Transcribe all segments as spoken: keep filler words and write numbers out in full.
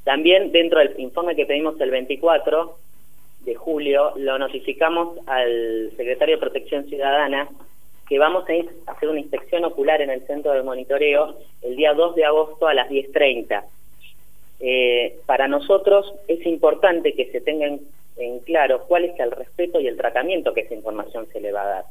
También dentro del informe que pedimos el veinticuatro de julio, lo notificamos al secretario de Protección Ciudadana que vamos a ir a hacer una inspección ocular en el centro de monitoreo el día dos de agosto a las diez treinta. Eh, para nosotros es importante que se tenga en, en claro cuál es el respeto y el tratamiento que esa información se le va a dar.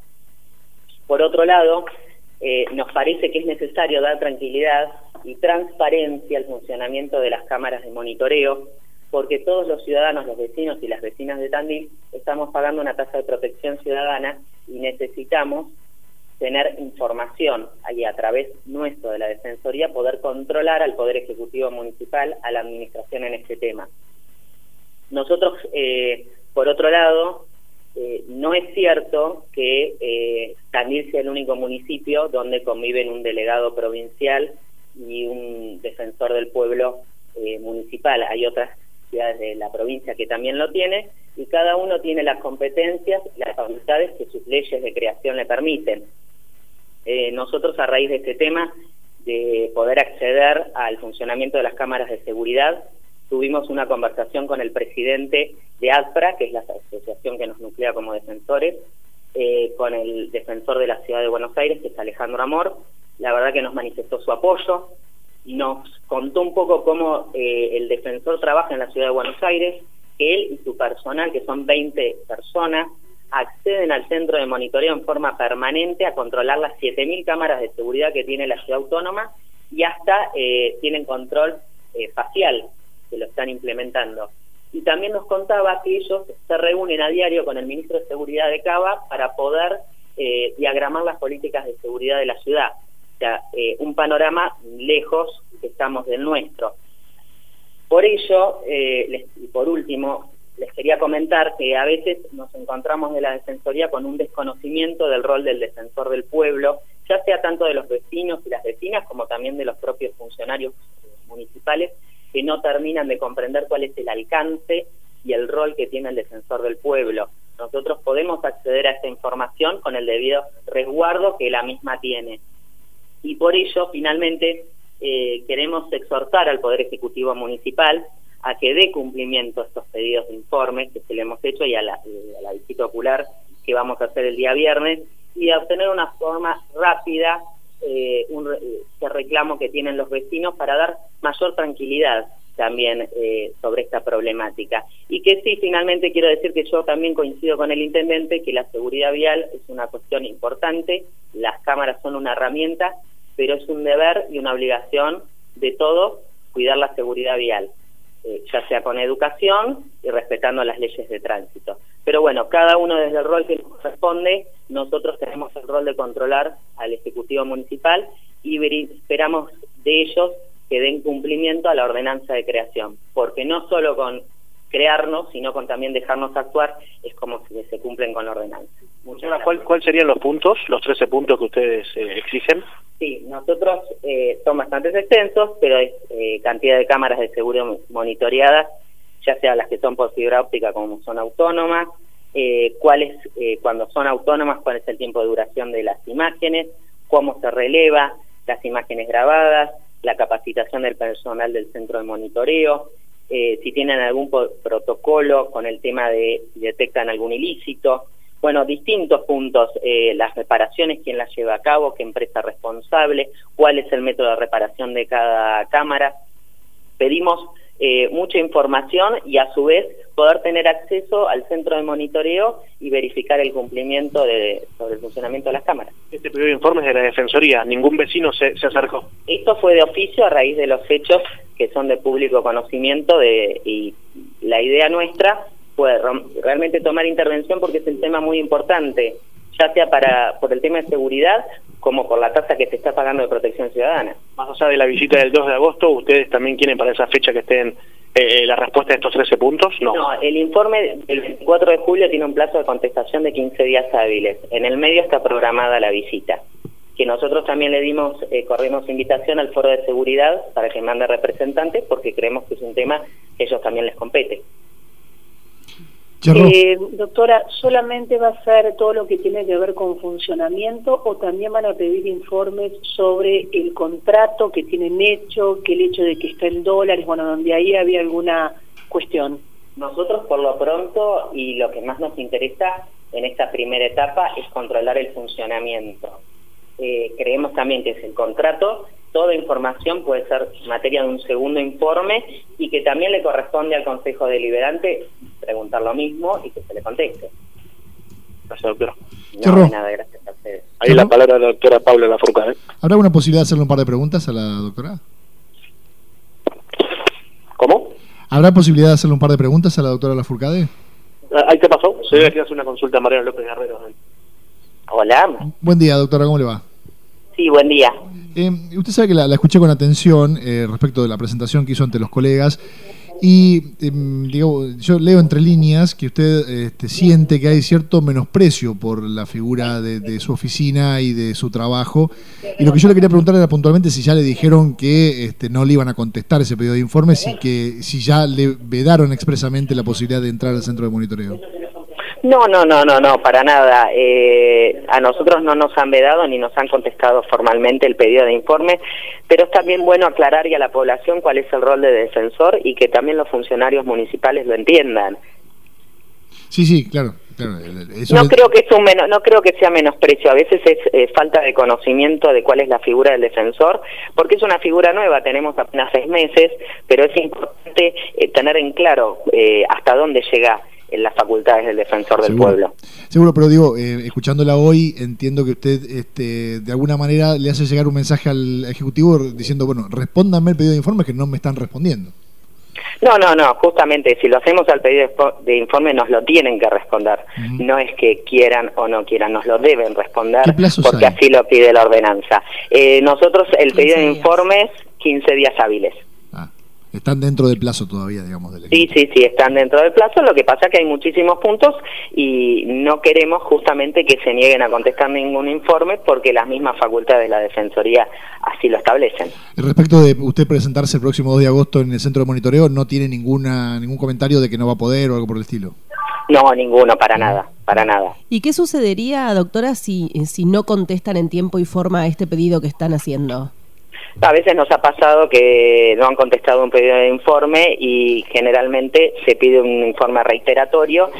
Por otro lado, eh, nos parece que es necesario dar tranquilidad y transparencia al funcionamiento de las cámaras de monitoreo, porque todos los ciudadanos, los vecinos y las vecinas de Tandil estamos pagando una tasa de protección ciudadana y necesitamos tener información y a través nuestro de la Defensoría poder controlar al Poder Ejecutivo Municipal, a la Administración en este tema. Nosotros, eh, por otro lado, eh, no es cierto que eh, Tandil sea el único municipio donde conviven un delegado provincial y un defensor del pueblo eh, municipal. Hay otras ciudades de la provincia que también lo tiene, y cada uno tiene las competencias y las facultades que sus leyes de creación le permiten. Eh, nosotros, a raíz de este tema de poder acceder al funcionamiento de las cámaras de seguridad, tuvimos una conversación con el presidente de ADPRA, que es la asociación que nos nuclea como defensores, eh, con el defensor de la Ciudad de Buenos Aires, que es Alejandro Amor. La verdad que nos manifestó su apoyo y nos contó un poco cómo eh, el defensor trabaja en la Ciudad de Buenos Aires, que él y su personal, que son veinte personas, acceden al centro de monitoreo en forma permanente a controlar las siete mil cámaras de seguridad que tiene la ciudad autónoma, y hasta eh, tienen control eh, facial, que lo están implementando. Y también nos contaba que ellos se reúnen a diario con el ministro de Seguridad de Cava para poder eh, diagramar las políticas de seguridad de la ciudad. O sea, eh, un panorama lejos que estamos del nuestro. Por ello, eh, les, y por último, les quería comentar que a veces nos encontramos de la Defensoría con un desconocimiento del rol del defensor del pueblo, ya sea tanto de los vecinos y las vecinas como también de los propios funcionarios municipales, que no terminan de comprender cuál es el alcance y el rol que tiene el defensor del pueblo. Nosotros podemos acceder a esta información con el debido resguardo que la misma tiene. Y por ello, finalmente, eh, queremos exhortar al Poder Ejecutivo Municipal a que dé cumplimiento a estos pedidos de informe que se le hemos hecho y a la, a la visita ocular que vamos a hacer el día viernes, y a obtener una forma rápida eh, un ese reclamo que tienen los vecinos para dar mayor tranquilidad también eh, sobre esta problemática. Y que sí, finalmente quiero decir que yo también coincido con el intendente que la seguridad vial es una cuestión importante, las cámaras son una herramienta, pero es un deber y una obligación de todos cuidar la seguridad vial. Eh, ya sea con educación y respetando las leyes de tránsito. Pero bueno, cada uno desde el rol que nos corresponde, nosotros tenemos el rol de controlar al Ejecutivo Municipal y ver, esperamos de ellos que den cumplimiento a la ordenanza de creación, porque no solo con crearnos, sino con también dejarnos actuar, es como si se cumplen con la ordenanza. Muchas ¿Cuál, ¿Cuál serían los puntos, los trece puntos que ustedes eh, exigen? Sí, nosotros eh, son bastante extensos, pero es eh, cantidad de cámaras de seguridad monitoreadas, ya sea las que son por fibra óptica como son autónomas, eh, cuáles, eh, cuando son autónomas, cuál es el tiempo de duración de las imágenes, cómo se releva las imágenes grabadas, la capacitación del personal del centro de monitoreo, eh, si tienen algún protocolo con el tema de si detectan algún ilícito. Bueno, distintos puntos, eh, las reparaciones, quién las lleva a cabo, qué empresa responsable, cuál es el método de reparación de cada cámara. Pedimos eh, mucha información y a su vez poder tener acceso al centro de monitoreo y verificar el cumplimiento de, sobre el funcionamiento de las cámaras. Este pedido de informes de la Defensoría, ¿ningún vecino se, se acercó? Esto fue de oficio a raíz de los hechos que son de público conocimiento de, y la idea nuestra puede realmente tomar intervención porque es un tema muy importante, ya sea para por el tema de seguridad como por la tasa que se está pagando de protección ciudadana. Más allá de la visita del dos de agosto, ¿ustedes también quieren para esa fecha que estén eh, la respuesta de estos trece puntos? No. No, el informe del veinticuatro de julio tiene un plazo de contestación de quince días hábiles. En el medio está programada la visita, que nosotros también le dimos, eh, corrimos invitación al Foro de Seguridad para que mande representantes porque creemos que es un tema que a ellos también les compete. Eh, doctora, ¿solamente va a ser todo lo que tiene que ver con funcionamiento o también van a pedir informes sobre el contrato que tienen hecho, que el hecho de que está en dólares, bueno, donde ahí había alguna cuestión? Nosotros por lo pronto, y lo que más nos interesa en esta primera etapa, es controlar el funcionamiento. Eh, creemos también que es el contrato, toda información puede ser materia de un segundo informe y que también le corresponde al Consejo Deliberante preguntar lo mismo y que se le conteste. Gracias, doctora. No, de nada, gracias a ustedes. Ahí la palabra de la doctora Paula Lafourcade. ¿Habrá una posibilidad de hacerle un par de preguntas a la doctora? ¿Cómo? ¿Habrá posibilidad de hacerle un par de preguntas a la doctora Lafourcade? ¿Ahí te pasó? Se debe que hacer una consulta a Mariano López Guerrero. Hola. Buen día, doctora, ¿cómo le va? Sí, buen día. Eh, usted sabe que la, la escuché con atención eh, respecto de la presentación que hizo ante los colegas y eh, digo, yo leo entre líneas que usted este, siente que hay cierto menosprecio por la figura de, de su oficina y de su trabajo, y lo que yo le quería preguntar era puntualmente si ya le dijeron que este, no le iban a contestar ese pedido de informes y que si ya le vedaron expresamente la posibilidad de entrar al centro de monitoreo. No, no, no, no, no, para nada. Eh, a nosotros no nos han vedado ni nos han contestado formalmente el pedido de informe, pero es también bueno aclarar y a la población cuál es el rol de defensor y que también los funcionarios municipales lo entiendan. Sí, sí, claro. claro eso no es... creo que es un menos, no creo que sea menosprecio. A veces es eh, falta de conocimiento de cuál es la figura del defensor, porque es una figura nueva. Tenemos apenas seis meses, pero es importante eh, tener en claro eh, hasta dónde llega en las facultades del defensor del Seguro. pueblo. Seguro, pero digo, eh, escuchándola hoy, entiendo que usted este, de alguna manera le hace llegar un mensaje al Ejecutivo diciendo, bueno, respóndanme el pedido de informe que no me están respondiendo. No, no, no, justamente si lo hacemos al pedido de informe nos lo tienen que responder. Uh-huh. No es que quieran o no quieran, nos lo deben responder porque hay? Así lo pide la ordenanza. Eh, nosotros el pedido de informes, quince días hábiles. Están dentro del plazo todavía, digamos. Del sí, sí, sí, están dentro del plazo. Lo que pasa es que hay muchísimos puntos y no queremos justamente que se nieguen a contestar ningún informe porque las mismas facultades de la Defensoría así lo establecen. Respecto de usted presentarse el próximo dos de agosto en el centro de monitoreo, ¿no tiene ninguna ningún comentario de que no va a poder o algo por el estilo? No, ninguno, para nada, para nada. ¿Y qué sucedería, doctora, si, si no contestan en tiempo y forma a este pedido que están haciendo? A veces nos ha pasado que no han contestado un pedido de informe y generalmente se pide un informe reiteratorio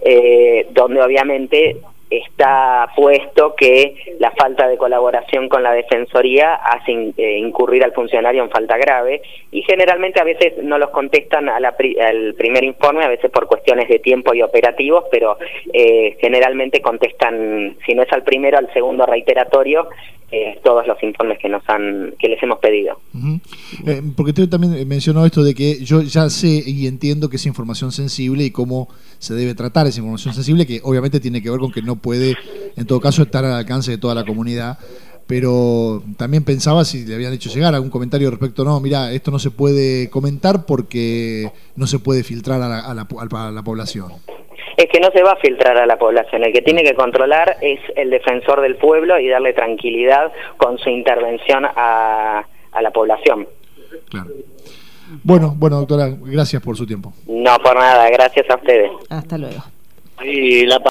eh, donde obviamente está puesto que la falta de colaboración con la Defensoría hace in, eh, incurrir al funcionario en falta grave y generalmente a veces no los contestan a la pri, al primer informe, a veces por cuestiones de tiempo y operativos, pero eh, generalmente contestan, si no es al primero, al segundo reiteratorio, eh, todos los informes que nos han que les hemos pedido. Uh-huh. eh, porque usted también mencionó esto de que yo ya sé y entiendo que es información sensible y cómo se debe tratar esa información sensible, que obviamente tiene que ver con que no puede, en todo caso, estar al alcance de toda la comunidad, pero también pensaba si le habían hecho llegar algún comentario respecto, no, mira, esto no se puede comentar porque no se puede filtrar a la, a la, a la población. Es que no se va a filtrar a la población, el que tiene que controlar es el defensor del pueblo y darle tranquilidad con su intervención a, a la población. Claro. Bueno, bueno, doctora, gracias por su tiempo. No, por nada, gracias a ustedes. Hasta luego. Y la